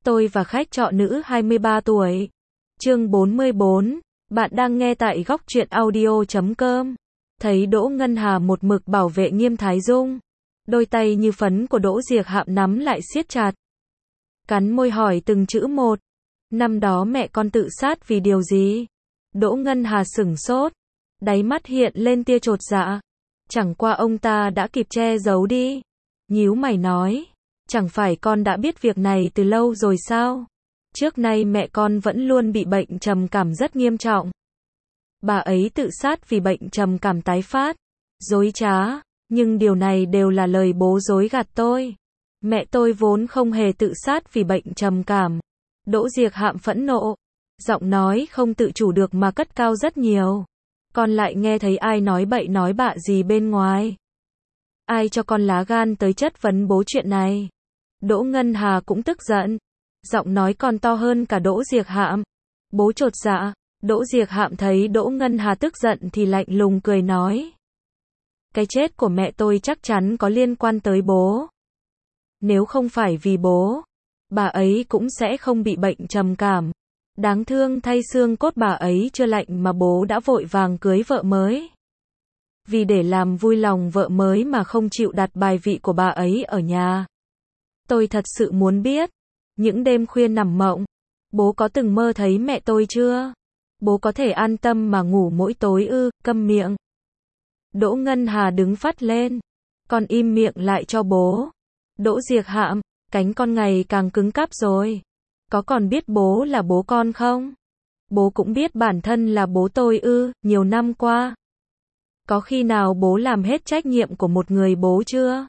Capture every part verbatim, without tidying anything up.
Tôi và khách trọ nữ hai mươi ba tuổi. Chương bốn mươi bốn. Bạn đang nghe tại góc truyện audio chấm com. Thấy Đỗ Ngân Hà một mực bảo vệ Nghiêm Thái Dung. Đôi tay như phấn của Đỗ Diệc Hạm nắm lại siết chặt. Cắn môi hỏi từng chữ một. Năm đó mẹ con tự sát vì điều gì? Đỗ Ngân Hà sửng sốt. Đáy mắt hiện lên tia chột dạ. Chẳng qua ông ta đã kịp che giấu đi. Nhíu mày nói. Chẳng phải con đã biết việc này từ lâu rồi sao? Trước nay mẹ con vẫn luôn bị bệnh trầm cảm rất nghiêm trọng. Bà ấy tự sát vì bệnh trầm cảm tái phát. Dối trá. Nhưng điều này đều là lời bố dối gạt tôi. Mẹ tôi vốn không hề tự sát vì bệnh trầm cảm. Đỗ Diệc Hạm phẫn nộ. Giọng nói không tự chủ được mà cất cao rất nhiều. Con lại nghe thấy ai nói bậy nói bạ gì bên ngoài? Ai cho con lá gan tới chất vấn bố chuyện này? Đỗ Ngân Hà cũng tức giận. Giọng nói còn to hơn cả Đỗ Diệc Hạm. Bố chột dạ. Đỗ Diệc Hạm thấy Đỗ Ngân Hà tức giận thì lạnh lùng cười nói. Cái chết của mẹ tôi chắc chắn có liên quan tới bố. Nếu không phải vì bố, bà ấy cũng sẽ không bị bệnh trầm cảm. Đáng thương thay xương cốt bà ấy chưa lạnh mà bố đã vội vàng cưới vợ mới. Vì để làm vui lòng vợ mới mà không chịu đặt bài vị của bà ấy ở nhà. Tôi thật sự muốn biết, những đêm khuya nằm mộng, bố có từng mơ thấy mẹ tôi chưa? Bố có thể an tâm mà ngủ mỗi tối ư? Câm miệng. Đỗ Ngân Hà đứng phắt lên. Con im miệng lại cho bố. Đỗ Diệc Hạm, cánh con ngày càng cứng cáp rồi. Có còn biết bố là bố con không? Bố cũng biết bản thân là bố tôi ư? Nhiều năm qua, có khi nào bố làm hết trách nhiệm của một người bố chưa?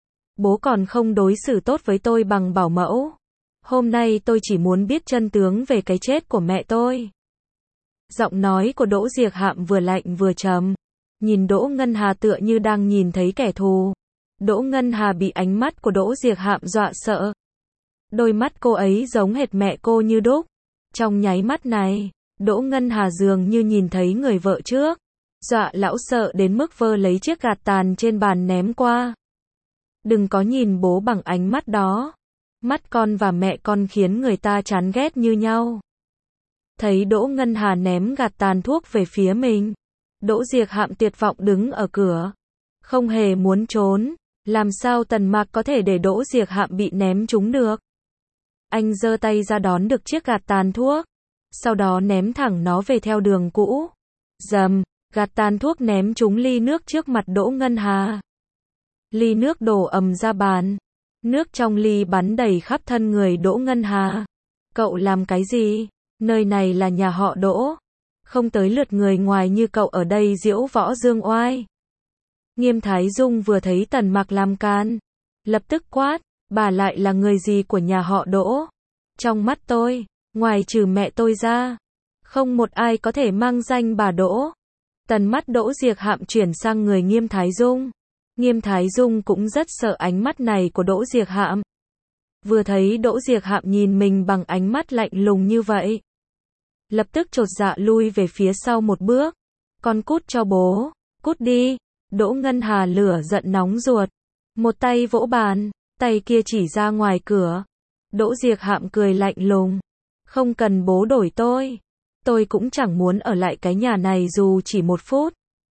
Bố còn không đối xử tốt với tôi bằng bảo mẫu. Hôm nay tôi chỉ muốn biết chân tướng về cái chết của mẹ tôi. Giọng nói của Đỗ Diệc Hạm vừa lạnh vừa trầm. Nhìn Đỗ Ngân Hà tựa như đang nhìn thấy kẻ thù. Đỗ Ngân Hà bị ánh mắt của Đỗ Diệc Hạm dọa sợ. Đôi mắt cô ấy giống hệt mẹ cô như đúc. Trong nháy mắt này, Đỗ Ngân Hà dường như nhìn thấy người vợ trước. Dọa lão sợ đến mức vơ lấy chiếc gạt tàn trên bàn ném qua. Đừng có nhìn bố bằng ánh mắt đó. Mắt con và mẹ con khiến người ta chán ghét như nhau. Thấy Đỗ Ngân Hà ném gạt tàn thuốc về phía mình. Đỗ Diệc Hạm tuyệt vọng đứng ở cửa. Không hề muốn trốn. Làm sao Tần Mạc có thể để Đỗ Diệc Hạm bị ném trúng được? Anh giơ tay ra đón được chiếc gạt tàn thuốc. Sau đó ném thẳng nó về theo đường cũ. Dầm, gạt tàn thuốc ném trúng ly nước trước mặt Đỗ Ngân Hà. Ly nước đổ ầm ra bàn. Nước trong ly bắn đầy khắp thân người Đỗ Ngân Hà. Cậu làm cái gì? Nơi này là nhà họ Đỗ. Không tới lượt người ngoài như cậu ở đây diễu võ dương oai. Nghiêm Thái Dung vừa thấy Tần Mạc làm can. Lập tức quát, bà lại là người gì của nhà họ Đỗ? Trong mắt tôi, ngoài trừ mẹ tôi ra, không một ai có thể mang danh bà Đỗ. Tần mắt Đỗ Diệc Hạm chuyển sang người Nghiêm Thái Dung. Nghiêm Thái Dung cũng rất sợ ánh mắt này của Đỗ Diệc Hạm. Vừa thấy Đỗ Diệc Hạm nhìn mình bằng ánh mắt lạnh lùng như vậy, lập tức chột dạ lui về phía sau một bước. Con cút cho bố, cút đi. Đỗ Ngân Hà lửa giận nóng ruột. Một tay vỗ bàn, tay kia chỉ ra ngoài cửa. Đỗ Diệc Hạm cười lạnh lùng. Không cần bố đổi tôi. Tôi cũng chẳng muốn ở lại cái nhà này dù chỉ một phút.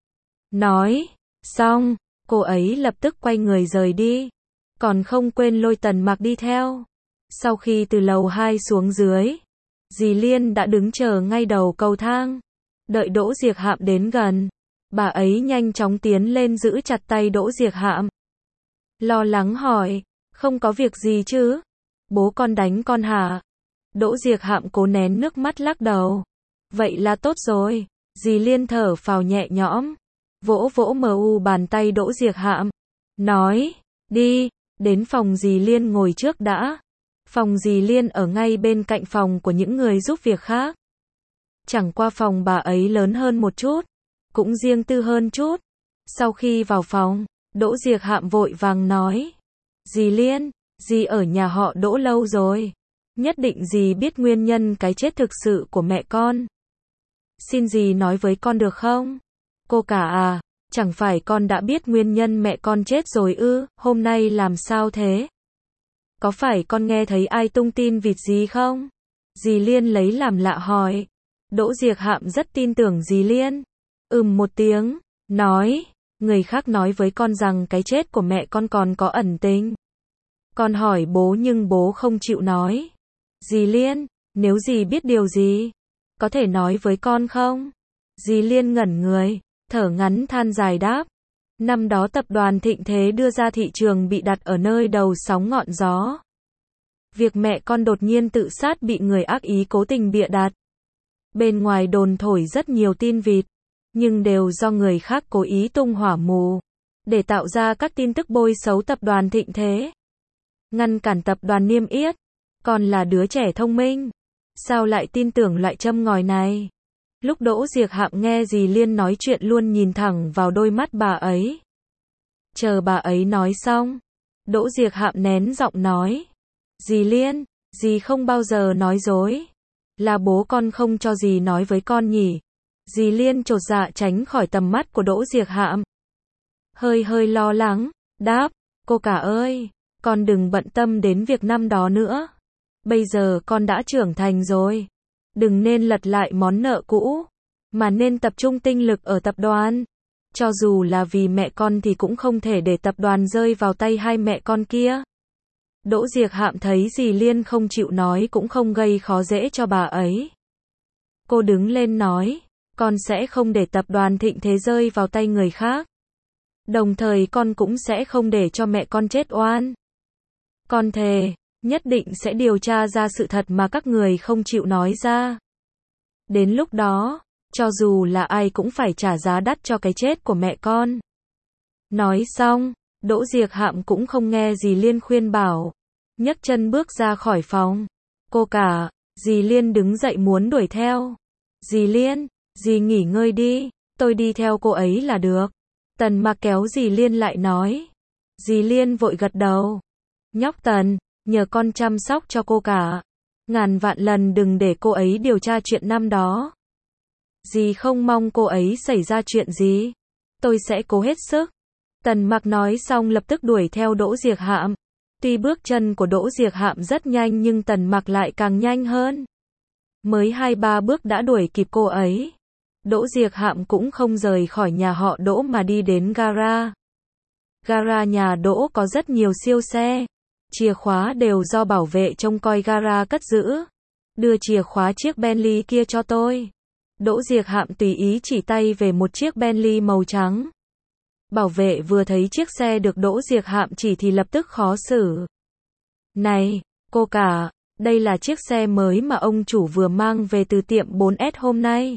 Nói xong, cô ấy lập tức quay người rời đi. Còn không quên lôi Tần Mạc đi theo. Sau khi từ lầu hai xuống dưới, dì Liên đã đứng chờ ngay đầu cầu thang. Đợi Đỗ Diệc Hạm đến gần, bà ấy nhanh chóng tiến lên giữ chặt tay Đỗ Diệc Hạm. Lo lắng hỏi, không có việc gì chứ? Bố con đánh con hả? Đỗ Diệc Hạm cố nén nước mắt lắc đầu. Vậy là tốt rồi. Dì Liên thở phào nhẹ nhõm. Vỗ vỗ mờ u bàn tay Đỗ Diệc Hạm. Nói, đi, đến phòng dì Liên ngồi trước đã. Phòng dì Liên ở ngay bên cạnh phòng của những người giúp việc khác. Chẳng qua phòng bà ấy lớn hơn một chút. Cũng riêng tư hơn chút. Sau khi vào phòng, Đỗ Diệc Hạm vội vàng nói. Dì Liên, dì ở nhà họ Đỗ lâu rồi. Nhất định dì biết nguyên nhân cái chết thực sự của mẹ con. Xin dì nói với con được không? Cô cả à, chẳng phải con đã biết nguyên nhân mẹ con chết rồi ư? Hôm nay làm sao thế? có phải con nghe thấy ai tung tin vịt gì không? Dì Liên lấy làm lạ hỏi. Đỗ Diệc Hạm rất tin tưởng dì Liên. Ừm một tiếng, nói, người khác nói với con rằng cái chết của mẹ con còn có ẩn tình. Con hỏi bố nhưng bố không chịu nói. Dì Liên, nếu dì biết điều gì, có thể nói với con không? Dì Liên ngẩn người, thở ngắn than dài đáp. Năm đó tập đoàn Thịnh Thế đưa ra thị trường bị đặt ở nơi đầu sóng ngọn gió. Việc mẹ con đột nhiên tự sát bị người ác ý cố tình bịa đặt. Bên ngoài đồn thổi rất nhiều tin vịt, nhưng đều do người khác cố ý tung hỏa mù, để tạo ra các tin tức bôi xấu tập đoàn Thịnh Thế. Ngăn cản tập đoàn niêm yết. Con là đứa trẻ thông minh, sao lại tin tưởng loại châm ngòi này? Lúc Đỗ Diệc Hạm nghe dì Liên nói chuyện luôn nhìn thẳng vào đôi mắt bà ấy. Chờ bà ấy nói xong, Đỗ Diệc Hạm nén giọng nói. Dì Liên, dì không bao giờ nói dối. Là bố con không cho dì nói với con nhỉ? Dì Liên chột dạ tránh khỏi tầm mắt của Đỗ Diệc Hạm. Hơi hơi lo lắng, đáp, cô cả ơi, con đừng bận tâm đến việc năm đó nữa. Bây giờ con đã trưởng thành rồi. Đừng nên lật lại món nợ cũ, mà nên tập trung tinh lực ở tập đoàn. Cho dù là vì mẹ con thì cũng không thể để tập đoàn rơi vào tay hai mẹ con kia. Đỗ Diệc Hạm thấy dì Liên không chịu nói cũng không gây khó dễ cho bà ấy. Cô đứng lên nói, con sẽ không để tập đoàn Thịnh Thế rơi vào tay người khác. Đồng thời con cũng sẽ không để cho mẹ con chết oan. Con thề, nhất định sẽ điều tra ra sự thật mà các người không chịu nói ra. Đến lúc đó, cho dù là ai cũng phải trả giá đắt cho cái chết của mẹ con. Nói xong, Đỗ Diệc Hạm cũng không nghe dì Liên khuyên bảo, nhấc chân bước ra khỏi phòng. Cô cả, dì Liên đứng dậy muốn đuổi theo. Dì Liên, dì nghỉ ngơi đi, tôi đi theo cô ấy là được. Tần Mặc kéo dì Liên lại nói. Dì Liên vội gật đầu. Nhóc Tần, nhờ con chăm sóc cho cô cả. Ngàn vạn lần đừng để cô ấy điều tra chuyện năm đó. Dì không mong cô ấy xảy ra chuyện gì. Tôi sẽ cố hết sức. Tần Mặc nói xong lập tức đuổi theo Đỗ Diệc Hạm. Tuy bước chân của Đỗ Diệc Hạm rất nhanh nhưng Tần Mặc lại càng nhanh hơn. Mới hai ba bước đã đuổi kịp cô ấy. Đỗ Diệc Hạm cũng không rời khỏi nhà họ Đỗ mà đi đến gara. Gara nhà Đỗ có rất nhiều siêu xe. Chìa khóa đều do bảo vệ trông coi gara cất giữ. Đưa chìa khóa chiếc Bentley kia cho tôi. Đỗ Diệc Hạm tùy ý chỉ tay về một chiếc Bentley màu trắng. Bảo vệ vừa thấy chiếc xe được Đỗ Diệc Hạm chỉ thì lập tức khó xử. Này, cô cả, đây là chiếc xe mới mà ông chủ vừa mang về từ tiệm bốn S hôm nay.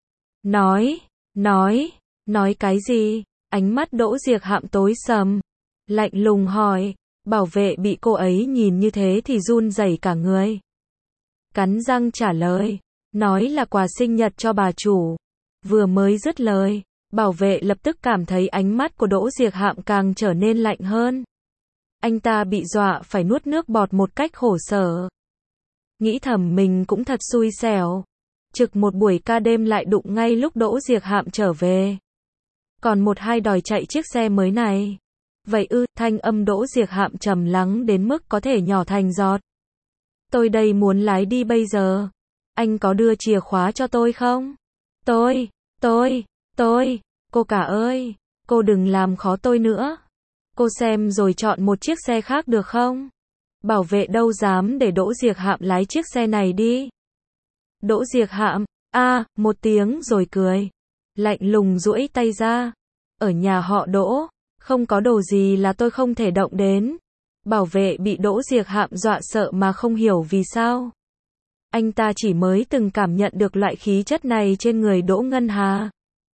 Nói, nói, nói cái gì? Ánh mắt Đỗ Diệc Hạm tối sầm. Lạnh lùng hỏi, bảo vệ bị cô ấy nhìn như thế thì run rẩy cả người. Cắn răng trả lời, nói là quà sinh nhật cho bà chủ. Vừa mới dứt lời, bảo vệ lập tức cảm thấy ánh mắt của Đỗ Diệc Hạm càng trở nên lạnh hơn. Anh ta bị dọa phải nuốt nước bọt một cách khổ sở. Nghĩ thầm mình cũng thật xui xẻo. Trực một buổi ca đêm lại đụng ngay lúc Đỗ Diệc Hạm trở về. Còn một hai đòi chạy chiếc xe mới này. Vậy ư, thanh âm Đỗ Diệc Hạm trầm lắng đến mức có thể nhỏ thành giọt. Tôi đây muốn lái đi bây giờ. Anh có đưa chìa khóa cho tôi không? Tôi, tôi, tôi, cô cả ơi, cô đừng làm khó tôi nữa. Cô xem rồi chọn một chiếc xe khác được không? Bảo vệ đâu dám để Đỗ Diệc Hạm lái chiếc xe này đi. Đỗ Diệc Hạm, a, à, một tiếng rồi cười. Lạnh lùng duỗi tay ra. Ở nhà họ Đỗ, không có đồ gì là tôi không thể động đến. Bảo vệ bị Đỗ Diệc Hạm dọa sợ mà không hiểu vì sao. Anh ta chỉ mới từng cảm nhận được loại khí chất này trên người Đỗ Ngân Hà.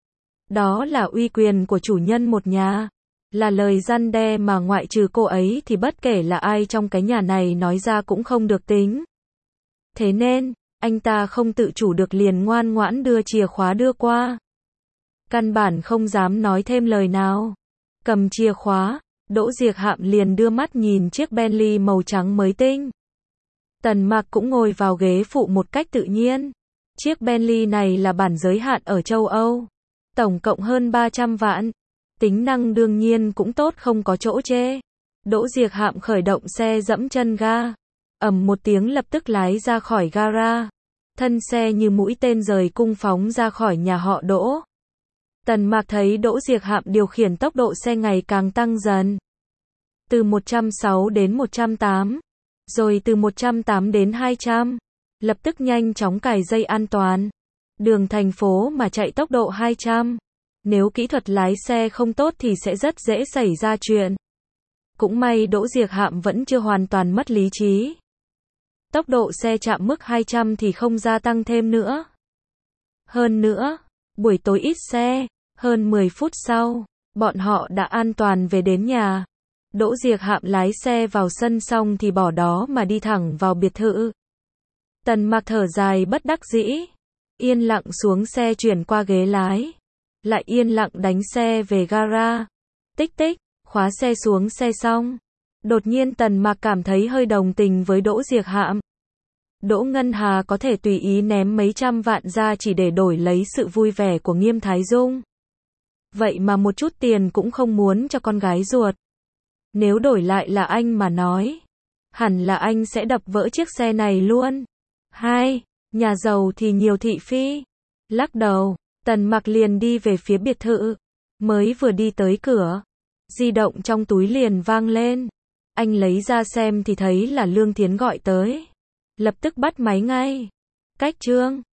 Đó là uy quyền của chủ nhân một nhà. Là lời răn đe mà ngoại trừ cô ấy thì bất kể là ai trong cái nhà này nói ra cũng không được tính. Thế nên, anh ta không tự chủ được liền ngoan ngoãn đưa chìa khóa đưa qua. Căn bản không dám nói thêm lời nào. Cầm chìa khóa, Đỗ Diệc Hạm liền đưa mắt nhìn chiếc Bentley màu trắng mới tinh. Tần Mặc cũng ngồi vào ghế phụ một cách tự nhiên. Chiếc Bentley này là bản giới hạn ở châu Âu. Tổng cộng hơn ba trăm vạn. Tính năng đương nhiên cũng tốt không có chỗ chê. Đỗ Diệc Hạm khởi động xe dẫm chân ga. Ầm một tiếng lập tức lái ra khỏi gara. Thân xe như mũi tên rời cung phóng ra khỏi nhà họ Đỗ. Tần Mạc thấy Đỗ Diệc Hạm điều khiển tốc độ xe ngày càng tăng dần. Từ một trăm sáu đến một trăm tám, rồi từ một trăm tám đến hai trăm. Lập tức nhanh chóng cài dây an toàn. Đường thành phố mà chạy tốc độ hai trăm. Nếu kỹ thuật lái xe không tốt thì sẽ rất dễ xảy ra chuyện. Cũng may Đỗ Diệc Hạm vẫn chưa hoàn toàn mất lý trí. Tốc độ xe chạm mức hai trăm thì không gia tăng thêm nữa. Hơn nữa, buổi tối ít xe, hơn mười phút sau, bọn họ đã an toàn về đến nhà. Đỗ Diệc Hạm lái xe vào sân xong thì bỏ đó mà đi thẳng vào biệt thự. Tần Mạc thở dài bất đắc dĩ, yên lặng xuống xe chuyển qua ghế lái, lại yên lặng đánh xe về gara. Tích tích, khóa xe xuống xe xong. Đột nhiên Tần Mạc cảm thấy hơi đồng tình với Đỗ Diệc Hạm. Đỗ Ngân Hà có thể tùy ý ném mấy trăm vạn ra chỉ để đổi lấy sự vui vẻ của Nghiêm Thái Dung. Vậy mà một chút tiền cũng không muốn cho con gái ruột. Nếu đổi lại là anh mà nói, hẳn là anh sẽ đập vỡ chiếc xe này luôn. Hai, nhà giàu thì nhiều thị phi. Lắc đầu, Tần Mạc liền đi về phía biệt thự. Mới vừa đi tới cửa, di động trong túi liền vang lên. Anh lấy ra xem thì thấy là Lương Thiến gọi tới. Lập tức bắt máy ngay. Cách Trương,